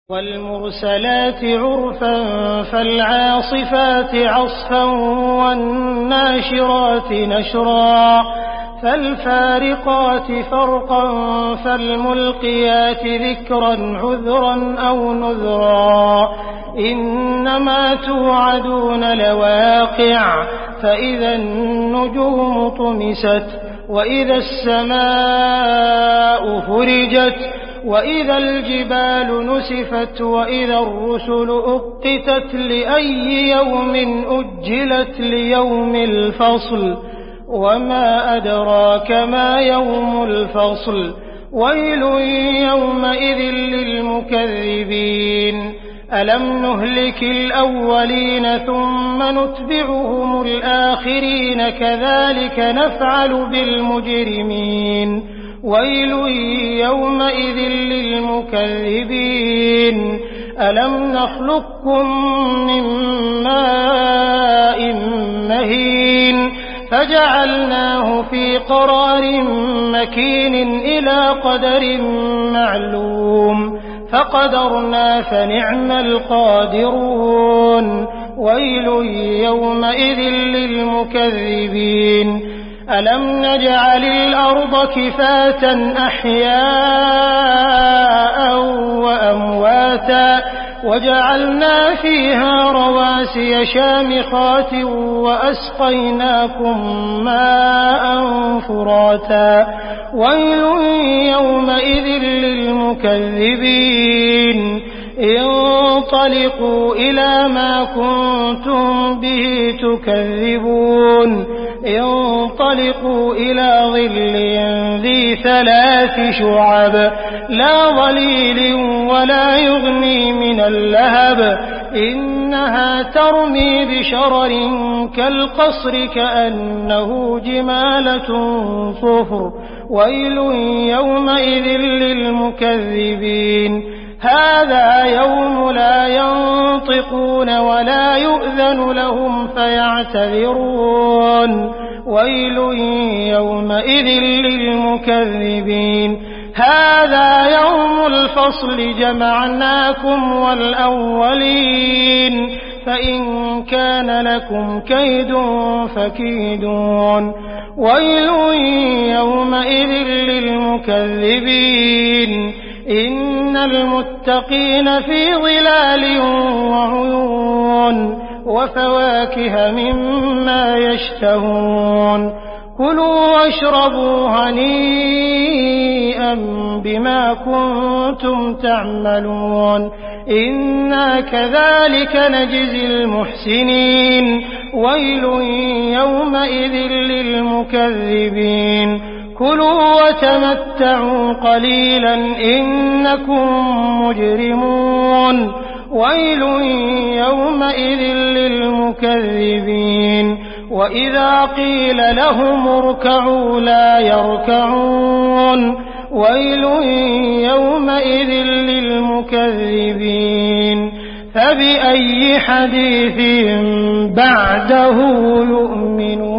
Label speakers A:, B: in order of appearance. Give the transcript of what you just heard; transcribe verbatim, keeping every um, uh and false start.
A: والمرسلات عرفا فالعاصفات عصفا والناشرات نشرا فالفارقات فرقا فالملقيات ذكرا عذرا أو نذرا إنما توعدون لواقع فإذا النجوم طمست وإذا السماء فرجت وإذا الجبال نسفت وإذا الرسل أقتت لأي يوم أجلت ليوم الفصل وما أدراك ما يوم الفصل ويل يومئذ للمكذبين ألم نهلك الأولين ثم نتبعهم الآخرين كذلك نفعل بالمجرمين ويل يومئذ للمكذبين ألم نخلقكم من ماء مهين فجعلناه في قرار مكين إلى قدر معلوم فقدرنا فنعم القادرون ويل يومئذ للمكذبين ألم نجعل الأرض كفاة أحياء وأمواتا وجعلنا فيها رواسي شامخات وأسقيناكم ماء فراتا ويل يومئذ للمكذبين انطلقوا إلى ما كنتم به تكذبون انطلقوا إلى ظل ذي ثلاث شعب لا ظليل ولا يغني من اللهب إنها ترمي بشرر كالقصر كأنه جمالة صفر ويل يومئذ للمكذبين هذا يوم لا ينطقون ولا يؤذن لهم فيعتذرون ويل يومئذ للمكذبين هذا يوم الفصل جمعناكم والأولين فإن كان لكم كيد فكيدون ويل يومئذ للمكذبين إن المتقين في ظلال وعيون وفواكه مما يشتهون كلوا واشربوا هنيئا بما كنتم تعملون إنا كذلك نجزي المحسنين ويل يومئذ للمكذبين كلوا وتمتعوا قليلا إنكم مجرمون ويل يومئذ للمكذبين وإذا قيل لهم اركعوا لا يركعون ويل يومئذ للمكذبين فبأي حديث بعده يؤمنون